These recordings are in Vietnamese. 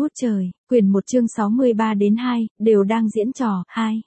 ngút trời, quyển 1 chương 63 đến 2, đều đang diễn trò, 2.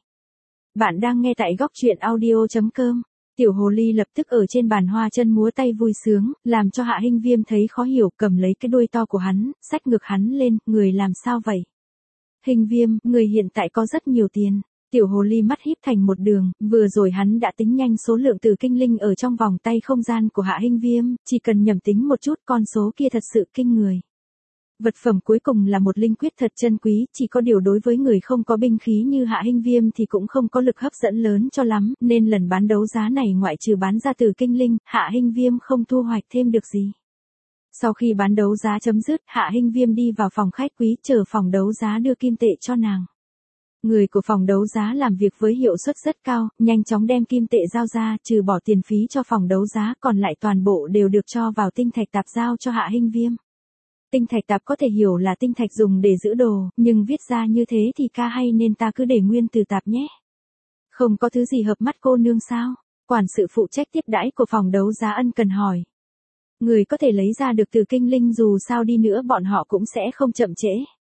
Bạn đang nghe tại góc truyện audio.com. Tiểu hồ ly lập tức ở trên bàn hoa chân múa tay vui sướng, làm cho Hạ Hinh Viêm thấy khó hiểu, cầm lấy cái đuôi to của hắn, xách ngực hắn lên, người làm sao vậy? Hinh Viêm, người hiện tại có rất nhiều tiền. Tiểu hồ ly mắt híp thành một đường, vừa rồi hắn đã tính nhanh số lượng tử kinh linh ở trong vòng tay không gian của Hạ Hinh Viêm, chỉ cần nhẩm tính một chút con số kia thật sự kinh người. Vật phẩm cuối cùng là một linh quyết thật chân quý, chỉ có điều đối với người không có binh khí như Hạ Hinh Viêm thì cũng không có lực hấp dẫn lớn cho lắm, nên lần bán đấu giá này ngoại trừ bán ra tử kinh linh, Hạ Hinh Viêm không thu hoạch thêm được gì. Sau khi bán đấu giá chấm dứt, Hạ Hinh Viêm đi vào phòng khách quý chờ phòng đấu giá đưa kim tệ cho nàng. Người của phòng đấu giá làm việc với hiệu suất rất cao, nhanh chóng đem kim tệ giao ra, trừ bỏ tiền phí cho phòng đấu giá, còn lại toàn bộ đều được cho vào tinh thạch tạp giao cho Hạ Hinh Viêm. Tinh thạch tạp có thể hiểu là tinh thạch dùng để giữ đồ, nhưng viết ra như thế thì ca hay nên ta cứ để nguyên từ tạp nhé. Không có thứ gì hợp mắt cô nương sao? Quản sự phụ trách tiếp đãi của phòng đấu giá ân cần hỏi. Người có thể lấy ra được từ kinh linh dù sao đi nữa bọn họ cũng sẽ không chậm trễ.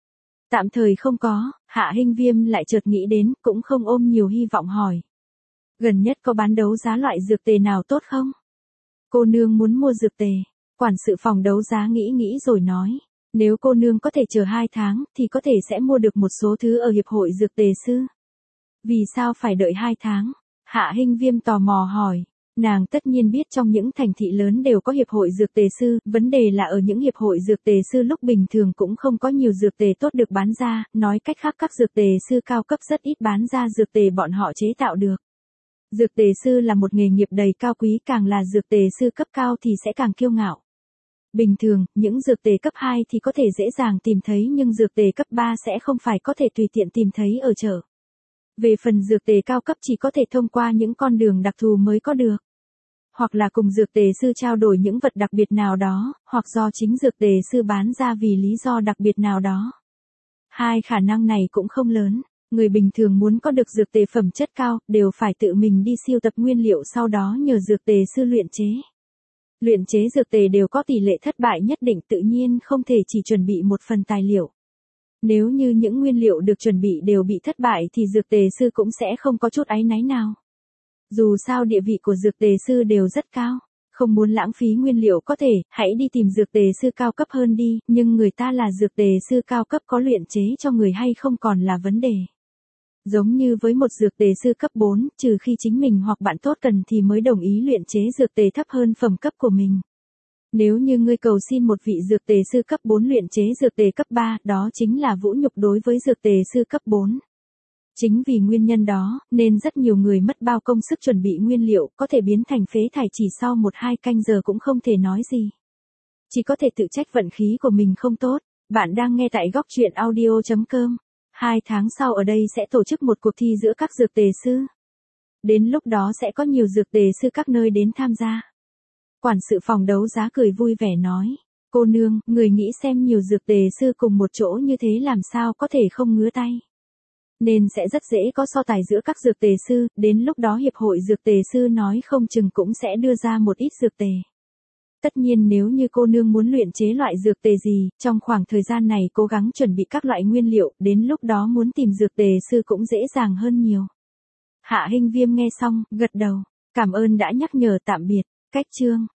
Tạm thời không có, Hạ Hinh Viêm lại chợt nghĩ đến, cũng không ôm nhiều hy vọng hỏi. Gần nhất có bán đấu giá loại dược tề nào tốt không? Cô nương muốn mua dược tề. Quản sự phòng đấu giá nghĩ rồi nói. Nếu cô nương có thể chờ 2 tháng, thì có thể sẽ mua được một số thứ ở Hiệp hội Dược Tề Sư. Vì sao phải đợi 2 tháng? Hạ Hinh Viêm tò mò hỏi. Nàng tất nhiên biết trong những thành thị lớn đều có Hiệp hội Dược Tề Sư, vấn đề là ở những Hiệp hội Dược Tề Sư lúc bình thường cũng không có nhiều dược tề tốt được bán ra, nói cách khác các dược tề sư cao cấp rất ít bán ra dược tề bọn họ chế tạo được. Dược tề sư là một nghề nghiệp đầy cao quý, càng là dược tề sư cấp cao thì sẽ càng kiêu ngạo. Bình thường, những dược tề cấp 2 thì có thể dễ dàng tìm thấy nhưng dược tề cấp 3 sẽ không phải có thể tùy tiện tìm thấy ở chợ. Về phần dược tề cao cấp chỉ có thể thông qua những con đường đặc thù mới có được. Hoặc là cùng dược tề sư trao đổi những vật đặc biệt nào đó, hoặc do chính dược tề sư bán ra vì lý do đặc biệt nào đó. Hai khả năng này cũng không lớn. Người bình thường muốn có được dược tề phẩm chất cao, đều phải tự mình đi siêu tập nguyên liệu sau đó nhờ dược tề sư luyện chế. Luyện chế dược tề đều có tỷ lệ thất bại nhất định, tự nhiên không thể chỉ chuẩn bị một phần tài liệu. Nếu như những nguyên liệu được chuẩn bị đều bị thất bại thì dược tề sư cũng sẽ không có chút áy náy nào. Dù sao địa vị của dược tề sư đều rất cao, không muốn lãng phí nguyên liệu có thể, hãy đi tìm dược tề sư cao cấp hơn đi, nhưng người ta là dược tề sư cao cấp có luyện chế cho người hay không còn là vấn đề. Giống như với một dược tề sư cấp 4, trừ khi chính mình hoặc bạn tốt cần thì mới đồng ý luyện chế dược tề thấp hơn phẩm cấp của mình. Nếu như ngươi cầu xin một vị dược tề sư cấp 4 luyện chế dược tề cấp 3, đó chính là vũ nhục đối với dược tề sư cấp 4. Chính vì nguyên nhân đó, nên rất nhiều người mất bao công sức chuẩn bị nguyên liệu, có thể biến thành phế thải chỉ sau 1-2 canh giờ cũng không thể nói gì. Chỉ có thể tự trách vận khí của mình không tốt. Bạn đang nghe tại góc truyện audio.com. 2 tháng sau ở đây sẽ tổ chức một cuộc thi giữa các dược tề sư. Đến lúc đó sẽ có nhiều dược tề sư các nơi đến tham gia. Quản sự phòng đấu giá cười vui vẻ nói. Cô nương, người nghĩ xem nhiều dược tề sư cùng một chỗ như thế làm sao có thể không ngứa tay. Nên sẽ rất dễ có so tài giữa các dược tề sư, đến lúc đó Hiệp hội Dược Tề Sư nói không chừng cũng sẽ đưa ra một ít dược tề. Tất nhiên nếu như cô nương muốn luyện chế loại dược tề gì, trong khoảng thời gian này cố gắng chuẩn bị các loại nguyên liệu, đến lúc đó muốn tìm dược tề sư cũng dễ dàng hơn nhiều. Hạ Hinh Viêm nghe xong, gật đầu, cảm ơn đã nhắc nhở, tạm biệt, cách chương.